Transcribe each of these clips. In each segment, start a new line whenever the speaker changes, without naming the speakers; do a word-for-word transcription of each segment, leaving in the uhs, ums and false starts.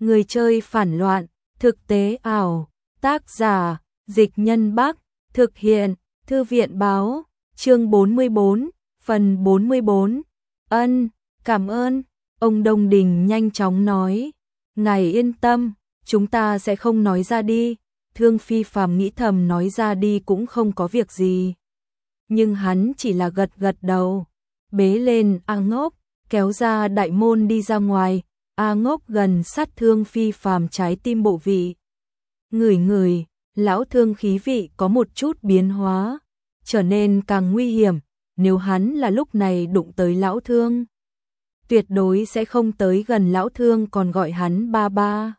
Người chơi phản loạn, thực tế ảo, tác giả, Dịch Nhân Bắc, thực hiện, Thư viện báo, chương bốn mươi bốn, phần bốn mươi bốn. Ân, cảm ơn, ông Đông Đình nhanh chóng nói. Ngài yên tâm, chúng ta sẽ không nói ra đi. Thương Phi Phàm nghĩ thầm nói ra đi cũng không có việc gì. Nhưng hắn chỉ là gật gật đầu, bế lên A Ngốc, kéo ra đại môn đi ra ngoài. A Ngốc gần sát Thương Phi Phàm trái tim bộ vị. Ngửi ngửi, lão Thương khí vị có một chút biến hóa, trở nên càng nguy hiểm. Nếu hắn là lúc này đụng tới lão Thương, tuyệt đối sẽ không tới gần lão Thương còn gọi hắn ba ba.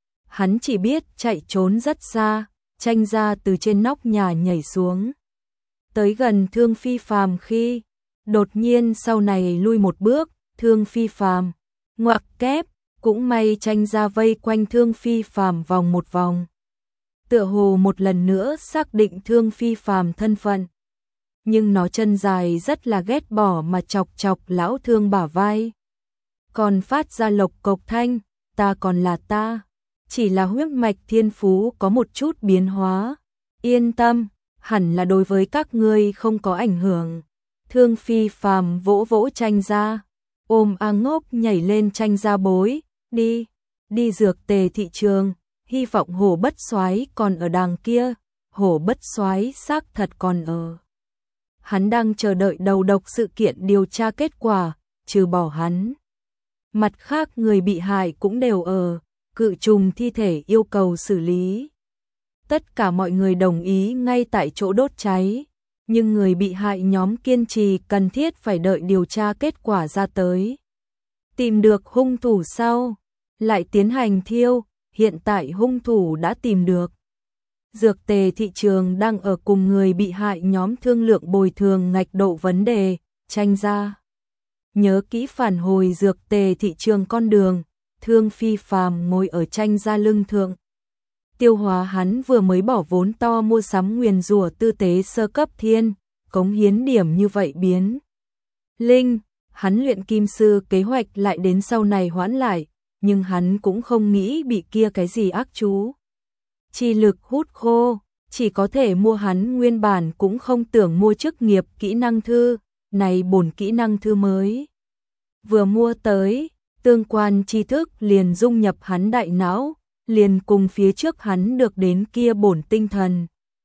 Hắn chỉ biết chạy trốn rất xa, tranh ra từ trên nóc nhà nhảy xuống. Tới gần Thương Phi Phàm khi, đột nhiên sau này lui một bước, Thương Phi Phàm ngoặc kép, cũng may tranh ra vây quanh Thương Phi Phàm vòng một vòng. Tựa hồ một lần nữa xác định Thương Phi Phàm thân phận. Nhưng nó chân dài rất là ghét bỏ mà chọc chọc lão Thương bả vai. Còn phát ra lộc cộc thanh, ta còn là ta. Chỉ là huyết mạch thiên phú có một chút biến hóa. Yên tâm, hẳn là đối với các ngươi không có ảnh hưởng. Thương Phi Phàm vỗ vỗ tranh ra, ôm A Ngốc nhảy lên tranh ra bối, đi, đi dược tề thị trường, hy vọng Hổ Bất Soái còn ở đằng kia. Hổ Bất Soái xác thật còn ở. Hắn đang chờ đợi đầu độc sự kiện điều tra kết quả, trừ bỏ hắn. Mặt khác người bị hại cũng đều ở, cự trùng thi thể yêu cầu xử lý. Tất cả mọi người đồng ý ngay tại chỗ đốt cháy, nhưng người bị hại nhóm kiên trì cần thiết phải đợi điều tra kết quả ra tới. Tìm được hung thủ sau, lại tiến hành thiêu, hiện tại hung thủ đã tìm được. Dược tề thị trường đang ở cùng người bị hại nhóm thương lượng bồi thường ngạch độ vấn đề, tranh ra. Nhớ kỹ phản hồi dược tề thị trường con đường, Thương Phi Phàm ngồi ở tranh ra lưng thượng. Tiêu hóa hắn vừa mới bỏ vốn to mua sắm nguyền rủa tư tế sơ cấp thiên, cống hiến điểm như vậy biến. Linh, hắn luyện kim sư kế hoạch lại đến sau này hoãn lại, nhưng hắn cũng không nghĩ bị kia cái gì ác chú. Chi lực hút khô, chỉ có thể mua hắn nguyên bản cũng không tưởng mua chức nghiệp kỹ năng thư, này bổn kỹ năng thư mới. Vừa mua tới, tương quan tri thức liền dung nhập hắn đại não, liền cùng phía trước hắn được đến kia bổn tinh thần.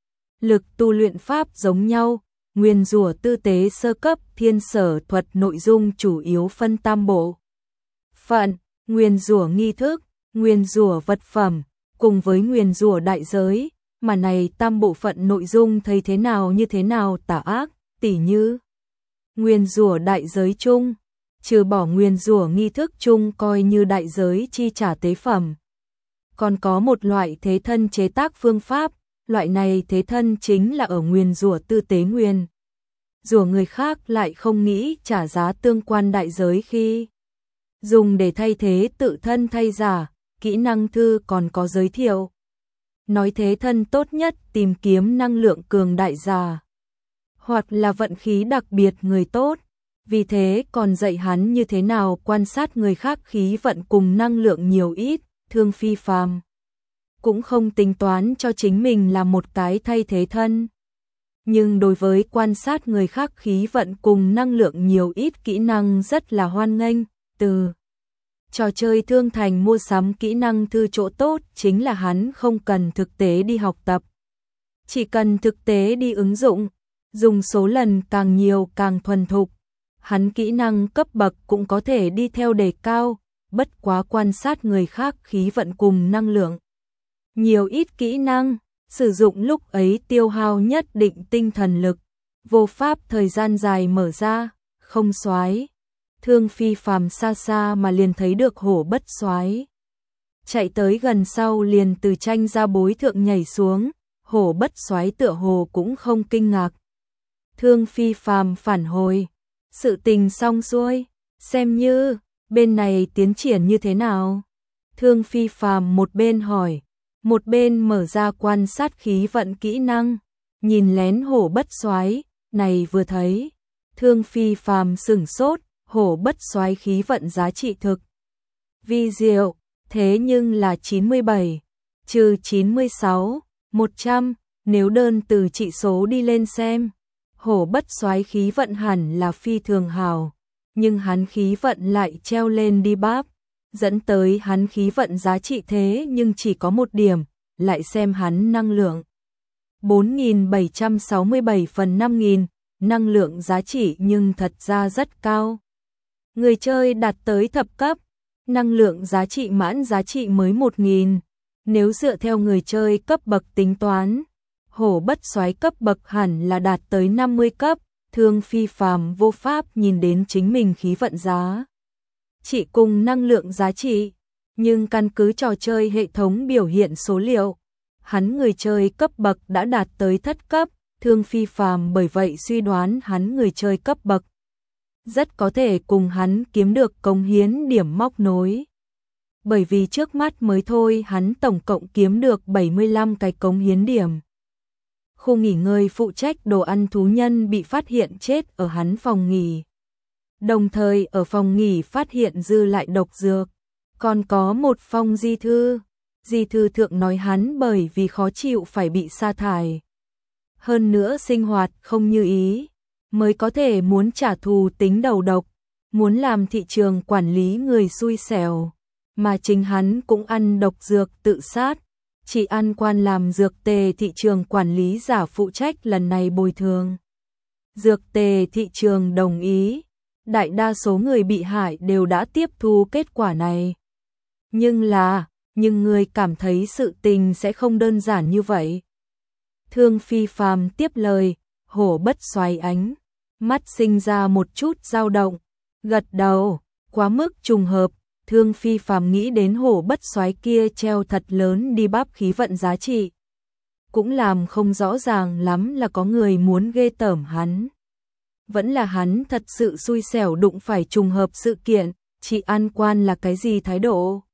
Lực tu luyện pháp giống nhau, nguyên rủa tư tế sơ cấp thiên sở thuật nội dung chủ yếu phân tam bộ. Phận, nguyên rủa nghi thức, nguyên rủa vật phẩm, cùng với nguyên rủa đại giới, mà này tam bộ phận nội dung thấy thế nào như thế nào tà ác, tỉ như nguyên rủa đại giới chung, trừ bỏ nguyên rủa nghi thức chung coi như đại giới chi trả tế phẩm. Còn có một loại thế thân chế tác phương pháp, loại này thế thân chính là ở nguyên rủa tư tế nguyên. Rủa người khác lại không nghĩ trả giá tương quan đại giới khi dùng để thay thế tự thân thay giả, kỹ năng thư còn có giới thiệu. Nói thế thân tốt nhất tìm kiếm năng lượng cường đại giả, hoặc là vận khí đặc biệt người tốt. Vì thế còn dạy hắn như thế nào quan sát người khác khí vận cùng năng lượng nhiều ít. Thương Phi Phàm cũng không tính toán cho chính mình là một cái thay thế thân. Nhưng đối với quan sát người khác khí vận cùng năng lượng nhiều ít kỹ năng rất là hoan nghênh. Từ trò chơi thương thành mua sắm kỹ năng thư chỗ tốt chính là hắn không cần thực tế đi học tập. Chỉ cần thực tế đi ứng dụng, dùng số lần càng nhiều càng thuần thục. Hắn kỹ năng cấp bậc cũng có thể đi theo đề cao, bất quá quan sát người khác khí vận cùng năng lượng. Nhiều ít kỹ năng, sử dụng lúc ấy tiêu hao nhất định tinh thần lực, vô pháp thời gian dài mở ra, không soái. Thương Phi Phàm xa xa mà liền thấy được Hổ Bất Soái. Chạy tới gần sau liền từ tranh ra bối thượng nhảy xuống, Hổ Bất Soái tựa hồ cũng không kinh ngạc. Thương Phi Phàm phản hồi, sự tình xong xuôi, xem như bên này tiến triển như thế nào? Thương Phi Phàm một bên hỏi, một bên mở ra quan sát khí vận kỹ năng, nhìn lén Hổ Bất Soái, này vừa thấy, Thương Phi Phàm sửng sốt, Hổ Bất Soái khí vận giá trị thực vi diệu, thế nhưng là chín mươi bảy, trừ chín mươi sáu, một trăm, nếu đơn từ trị số đi lên xem, Hổ Bất Soái khí vận hẳn là phi thường hào, nhưng hắn khí vận lại treo lên đi bắp, dẫn tới hắn khí vận giá trị thế nhưng chỉ có một điểm, lại xem hắn năng lượng. bốn nghìn bảy trăm sáu mươi bảy phần năm nghìn, năng lượng giá trị nhưng thật ra rất cao. Người chơi đạt tới thập cấp, năng lượng giá trị mãn giá trị mới một nghìn, nếu dựa theo người chơi cấp bậc tính toán, Hổ Bất Soái cấp bậc hẳn là đạt tới năm mươi cấp, Thương Phi Phàm vô pháp nhìn đến chính mình khí vận giá trị cùng năng lượng giá trị, nhưng căn cứ trò chơi hệ thống biểu hiện số liệu, hắn người chơi cấp bậc đã đạt tới thất cấp, Thương Phi Phàm bởi vậy suy đoán hắn người chơi cấp bậc rất có thể cùng hắn kiếm được cống hiến điểm móc nối. Bởi vì trước mắt mới thôi hắn tổng cộng kiếm được bảy mươi lăm cái cống hiến điểm. Khu nghỉ ngơi phụ trách đồ ăn thú nhân bị phát hiện chết ở hắn phòng nghỉ. Đồng thời ở phòng nghỉ phát hiện dư lại độc dược. Còn có một phong di thư. Di thư thượng nói hắn bởi vì khó chịu phải bị sa thải. Hơn nữa sinh hoạt không như ý, mới có thể muốn trả thù tính đầu độc, muốn làm thị trường quản lý người xui xẻo. Mà chính hắn cũng ăn độc dược tự sát. Chỉ ăn quan làm dược tề thị trường quản lý giả phụ trách lần này bồi thường. Dược tề thị trường đồng ý, đại đa số người bị hại đều đã tiếp thu kết quả này. Nhưng là, nhưng người cảm thấy sự tình sẽ không đơn giản như vậy. Thương Phi Phàm tiếp lời, Hổ Bất Soái ánh mắt sinh ra một chút dao động, gật đầu, quá mức trùng hợp. Thương Phi Phàm nghĩ đến Hổ Bất Soái kia treo thật lớn đi bắp khí vận giá trị, cũng làm không rõ ràng lắm là có người muốn ghê tởm hắn, vẫn là hắn thật sự xui xẻo đụng phải trùng hợp sự kiện. Chị an quan là cái gì thái độ?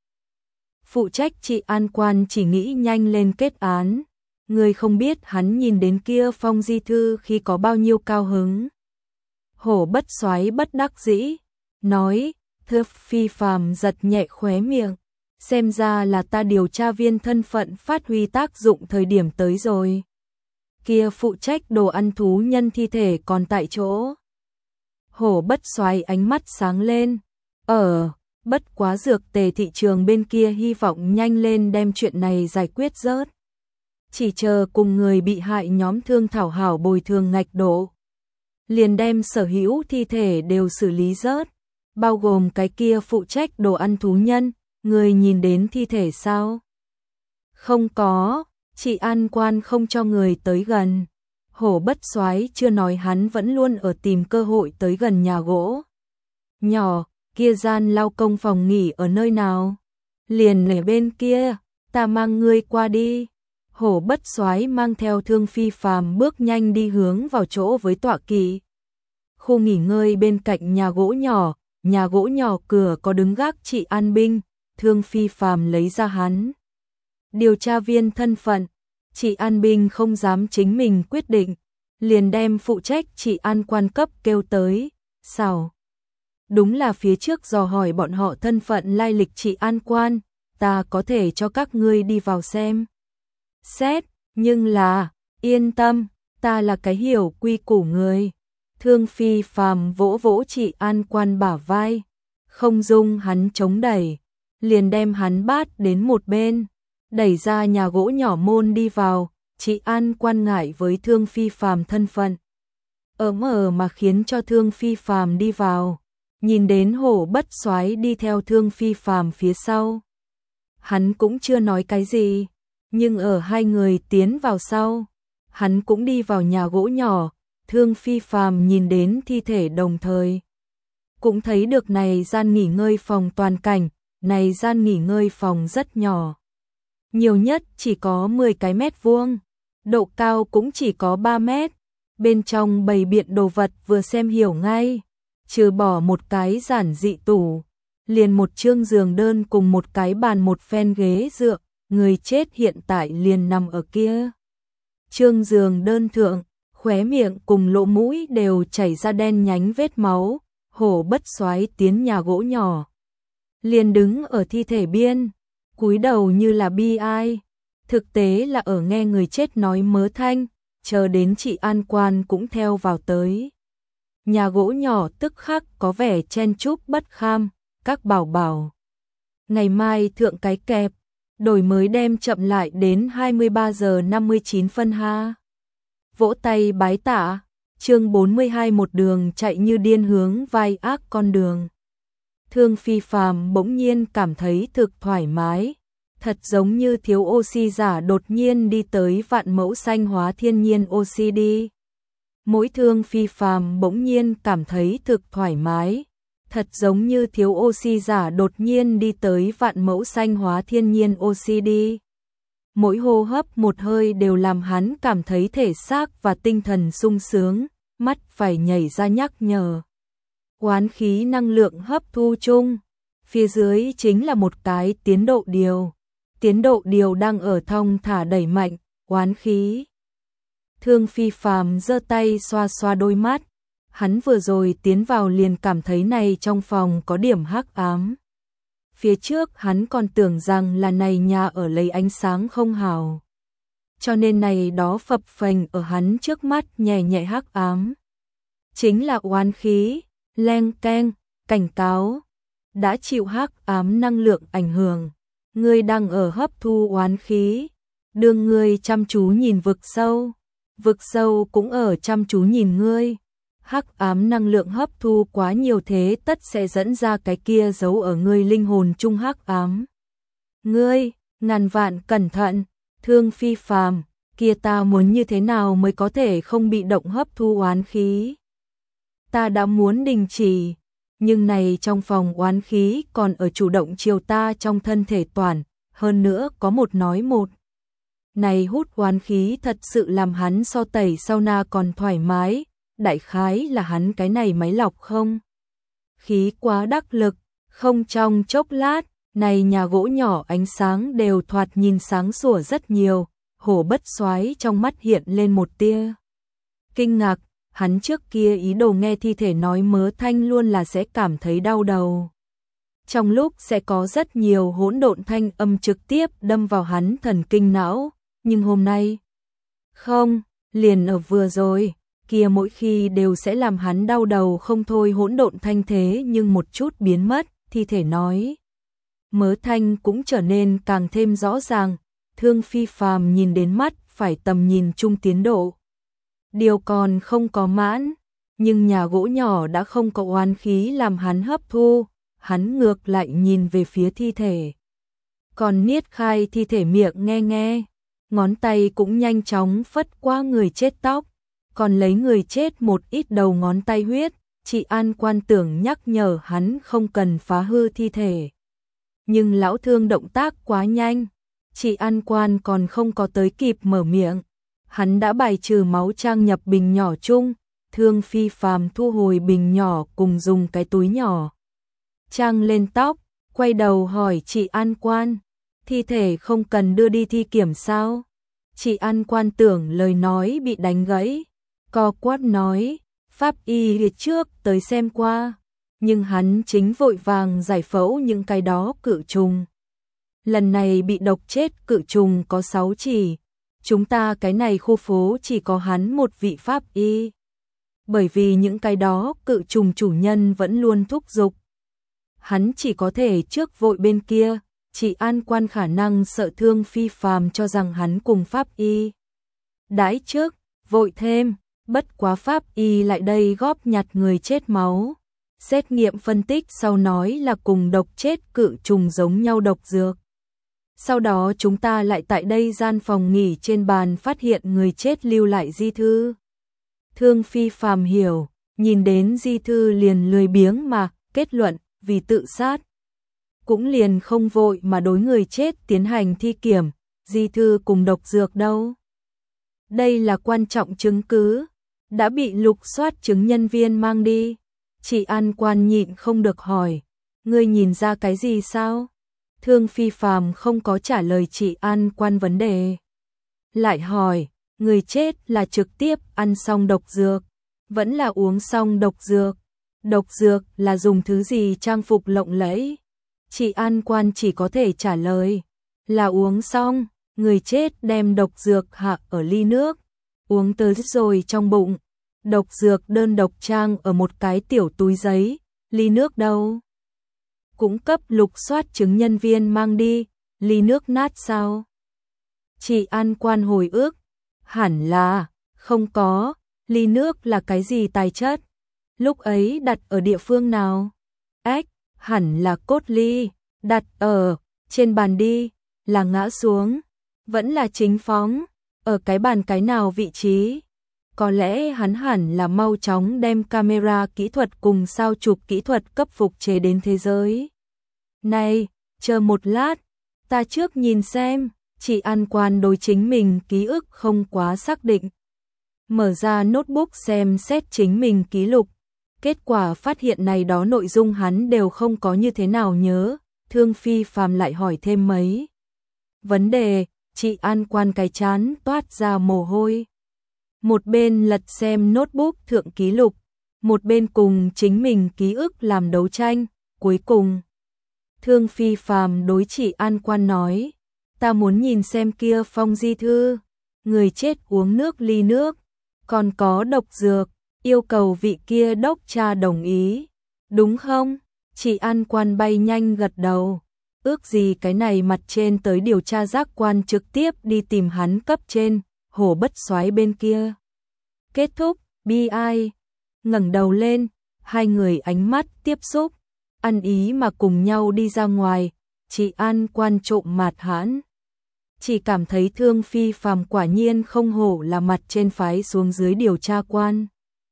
Phụ trách chị an quan chỉ nghĩ nhanh lên kết án, người không biết hắn nhìn đến kia phong di thư khi có bao nhiêu cao hứng. Hổ Bất Soái bất đắc dĩ nói. Thương Phi Phàm giật nhẹ khóe miệng, xem ra là ta điều tra viên thân phận phát huy tác dụng thời điểm tới rồi. Kia phụ trách đồ ăn thú nhân thi thể còn tại chỗ. Hổ Bất Soái ánh mắt sáng lên, ở, bất quá dược tề thị trường bên kia hy vọng nhanh lên đem chuyện này giải quyết rớt. Chỉ chờ cùng người bị hại nhóm thương thảo hảo bồi thường ngạch độ, liền đem sở hữu thi thể đều xử lý rớt. Bao gồm cái kia phụ trách đồ ăn thú nhân, người nhìn đến thi thể sao? Không có, chị an quan không cho người tới gần. Hổ Bất Soái chưa nói hắn vẫn luôn ở tìm cơ hội tới gần nhà gỗ nhỏ, kia gian lao công phòng nghỉ ở nơi nào? Liền ở bên kia, ta mang ngươi qua đi. Hổ Bất Soái mang theo Thương Phi Phàm bước nhanh đi hướng vào chỗ với tọa kỵ. Khu nghỉ ngơi bên cạnh nhà gỗ nhỏ. Nhà gỗ nhỏ cửa có đứng gác chị an binh, Thương Phi Phàm lấy ra hắn điều tra viên thân phận, chị an binh không dám chính mình quyết định, liền đem phụ trách chị an quan cấp kêu tới. Sao? Đúng là phía trước dò hỏi bọn họ thân phận lai lịch chị an quan, ta có thể cho các ngươi đi vào xem xét, nhưng là, yên tâm, ta là cái hiểu quy củ người. Thương Phi Phàm vỗ vỗ chị an quan bả vai, không dung hắn chống đẩy, liền đem hắn bát đến một bên, đẩy ra nhà gỗ nhỏ môn đi vào. Chị an quan ngại với Thương Phi Phàm thân phận, ớm ở mà khiến cho Thương Phi Phàm đi vào, nhìn đến Hổ Bất Soái đi theo Thương Phi Phàm phía sau. Hắn cũng chưa nói cái gì, nhưng ở hai người tiến vào sau, hắn cũng đi vào nhà gỗ nhỏ. Thương Phi Phàm nhìn đến thi thể đồng thời, cũng thấy được này gian nghỉ ngơi phòng toàn cảnh, này gian nghỉ ngơi phòng rất nhỏ. Nhiều nhất chỉ có mười cái mét vuông, độ cao cũng chỉ có ba mét, bên trong bày biện đồ vật vừa xem hiểu ngay, trừ bỏ một cái giản dị tủ, liền một chương giường đơn cùng một cái bàn một phen ghế dựa, người chết hiện tại liền nằm ở kia. Chương giường đơn thượng, khóe miệng cùng lỗ mũi đều chảy ra đen nhánh vết máu. Hổ Bất Soái tiến nhà gỗ nhỏ, liền đứng ở thi thể biên, cúi đầu như là bi ai, thực tế là ở nghe người chết nói mớ thanh, chờ đến chị An Quan cũng theo vào tới. Nhà gỗ nhỏ tức khắc có vẻ chen chúc bất kham, các bảo bảo. Ngày mai thượng cái kẹp, đổi mới đem chậm lại đến hai mươi ba giờ năm mươi chín phân ha. Vỗ tay bái tạ, chương bốn mươi hai một đường chạy như điên hướng vai ác con đường. Thương Phi Phàm bỗng nhiên cảm thấy thực thoải mái, thật giống như thiếu oxy giả đột nhiên đi tới vạn mẫu xanh hóa thiên nhiên oxy đi. Mỗi Thương Phi Phàm bỗng nhiên cảm thấy thực thoải mái, thật giống như thiếu oxy giả đột nhiên đi tới vạn mẫu xanh hóa thiên nhiên oxy đi. Mỗi hô hấp một hơi đều làm hắn cảm thấy thể xác và tinh thần sung sướng, mắt phải nhảy ra nhắc nhở. Oán khí năng lượng hấp thu chung, phía dưới chính là một cái tiến độ điều. Tiến độ điều đang ở thong thả đẩy mạnh, oán khí. Thương Phi Phàm giơ tay xoa xoa đôi mắt, hắn vừa rồi tiến vào liền cảm thấy này trong phòng có điểm hắc ám. Phía trước hắn còn tưởng rằng là này nhà ở lấy ánh sáng không hào. Cho nên này đó phập phềnh ở hắn trước mắt nhẹ nhẹ hắc ám. Chính là oán khí, leng keng, cảnh cáo. Đã chịu hắc ám năng lượng ảnh hưởng. Ngươi đang ở hấp thu oán khí. Đương ngươi chăm chú nhìn vực sâu. Vực sâu cũng ở chăm chú nhìn ngươi. Hắc ám năng lượng hấp thu quá nhiều thế tất sẽ dẫn ra cái kia giấu ở ngươi linh hồn chung hắc ám. Ngươi, ngàn vạn cẩn thận, Thương Phi Phàm, kia ta muốn như thế nào mới có thể không bị động hấp thu oán khí? Ta đã muốn đình chỉ, nhưng này trong phòng oán khí còn ở chủ động chiều ta trong thân thể toàn, hơn nữa có một nói một. Này hút oán khí thật sự làm hắn so tẩy sau na còn thoải mái. Đại khái là hắn cái này máy lọc không? Khí quá đắc lực, không trong chốc lát, này nhà gỗ nhỏ ánh sáng đều thoạt nhìn sáng sủa rất nhiều, Hổ Bất Soái trong mắt hiện lên một tia kinh ngạc, hắn trước kia ý đồ nghe thi thể nói mớ thanh luôn là sẽ cảm thấy đau đầu. Trong lúc sẽ có rất nhiều hỗn độn thanh âm trực tiếp đâm vào hắn thần kinh não, nhưng hôm nay, không, liền ở vừa rồi. Kia mỗi khi đều sẽ làm hắn đau đầu không thôi hỗn độn thanh thế nhưng một chút biến mất, thi thể nói. Mớ thanh cũng trở nên càng thêm rõ ràng, Thương Phi Phàm nhìn đến mắt phải tầm nhìn chung tiến độ. Điều còn không có mãn, nhưng nhà gỗ nhỏ đã không có oán khí làm hắn hấp thu, hắn ngược lại nhìn về phía thi thể. Còn niết khai thi thể miệng nghe nghe, ngón tay cũng nhanh chóng phất qua người chết tóc. Còn lấy người chết một ít đầu ngón tay huyết, chị An Quan tưởng nhắc nhở hắn không cần phá hư thi thể. Nhưng lão Thương động tác quá nhanh, chị An Quan còn không có tới kịp mở miệng. Hắn đã bài trừ máu trang nhập bình nhỏ chung, Thương Phi Phàm thu hồi bình nhỏ cùng dùng cái túi nhỏ. Trang lên tóc, quay đầu hỏi chị An Quan, thi thể không cần đưa đi thi kiểm sao? Chị An Quan tưởng lời nói bị đánh gãy. Co quát nói, pháp y liệt trước tới xem qua, nhưng hắn chính vội vàng giải phẫu những cái đó cự trùng. Lần này bị độc chết cự trùng có sáu chỉ, chúng ta cái này khu phố chỉ có hắn một vị pháp y. Bởi vì những cái đó cự trùng chủ nhân vẫn luôn thúc giục. Hắn chỉ có thể trước vội bên kia, chị An Quan khả năng sợ Thương Phi Phàm cho rằng hắn cùng pháp y. Đãi trước, vội thêm. Bất quá pháp y lại đây góp nhặt người chết máu. Xét nghiệm phân tích sau nói là cùng độc chết cự trùng giống nhau độc dược. Sau đó chúng ta lại tại đây gian phòng nghỉ trên bàn phát hiện người chết lưu lại di thư. Thương Phi Phàm hiểu, nhìn đến di thư liền lười biếng mà kết luận vì tự sát. Cũng liền không vội mà đối người chết tiến hành thi kiểm, di thư cùng độc dược đâu. Đây là quan trọng chứng cứ. Đã bị lục soát chứng nhân viên mang đi. Chị An Quan nhịn không được hỏi, ngươi nhìn ra cái gì sao? Thương Phi Phàm không có trả lời chị An Quan vấn đề. Lại hỏi, người chết là trực tiếp ăn xong độc dược, vẫn là uống xong độc dược? Độc dược là dùng thứ gì trang phục lộng lẫy? Chị An Quan chỉ có thể trả lời, Là uống xong, người chết đem độc dược hạ ở ly nước, uống tới rồi trong bụng. Độc dược đơn độc trang ở một cái tiểu túi giấy, ly nước đâu? Cũng cấp lục soát chứng nhân viên mang đi, ly nước nát sao? Chị An Quan hồi ức, hẳn là, không có, ly nước là cái gì tài chất? Lúc ấy đặt ở địa phương nào? Ếch, hẳn là cốt ly, đặt ở, trên bàn đi, là ngã xuống, vẫn là chính phóng, ở cái bàn cái nào vị trí? Có lẽ hắn hẳn là mau chóng đem camera kỹ thuật cùng sao chụp kỹ thuật cấp phục chế đến thế giới. Này, chờ một lát, ta trước nhìn xem, chị An Quan đối chính mình ký ức không quá xác định. Mở ra notebook xem xét chính mình ký lục, kết quả phát hiện này đó nội dung hắn đều không có như thế nào nhớ, Thương Phi Phàm lại hỏi thêm mấy vấn đề, chị An Quan cái chán toát ra mồ hôi. Một bên lật xem notebook thượng ký lục, một bên cùng chính mình ký ức làm đấu tranh, cuối cùng Thương Phi Phàm đối chị An Quan nói, ta muốn nhìn xem kia phong di thư, người chết uống nước ly nước, còn có độc dược, yêu cầu vị kia đốc cha đồng ý, đúng không? Chị An Quan bay nhanh gật đầu, ước gì cái này mặt trên tới điều tra giác quan trực tiếp đi tìm hắn cấp trên, Hồ Bất Soái bên kia. Kết thúc, bi ai, ngẩng đầu lên, hai người ánh mắt tiếp xúc, ăn ý mà cùng nhau đi ra ngoài, chị An Quan trộm mạt hãn. Chỉ cảm thấy Thương Phi Phàm quả nhiên không hổ là mặt trên phái xuống dưới điều tra quan.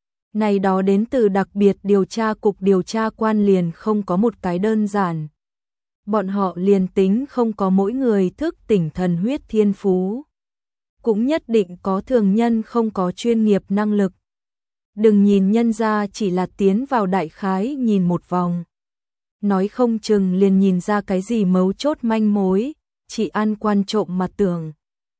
Này đó đến từ đặc biệt điều tra cục điều tra quan liền không có một cái đơn giản. Bọn họ liền tính không có mỗi người thức tỉnh thần huyết thiên phú, cũng nhất định có thường nhân không có chuyên nghiệp năng lực. Đừng nhìn nhân ra chỉ là tiến vào đại khái nhìn một vòng, nói không chừng liền nhìn ra cái gì mấu chốt manh mối, chị An Quan trộm mà tưởng.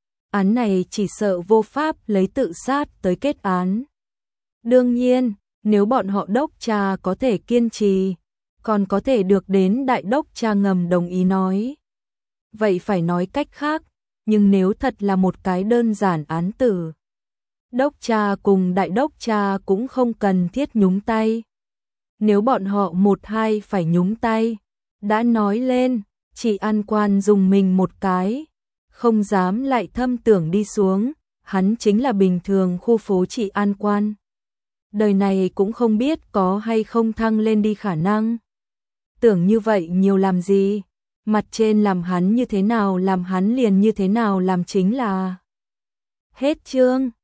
Án này chỉ sợ vô pháp lấy tự sát tới kết án. Đương nhiên, nếu bọn họ đốc cha có thể kiên trì, còn có thể được đến đại đốc cha ngầm đồng ý nói. Vậy phải nói cách khác, nhưng nếu thật là một cái đơn giản án tử, đốc cha cùng đại đốc cha cũng không cần thiết nhúng tay. Nếu bọn họ một hai phải nhúng tay, đã nói lên, chị An Quan dùng mình một cái, không dám lại thâm tưởng đi xuống, hắn chính là bình thường khu phố chị An Quan. Đời này cũng không biết có hay không thăng lên đi khả năng. Tưởng như vậy nhiều làm gì, mặt trên làm hắn như thế nào làm hắn liền như thế nào làm chính là. Hết chương.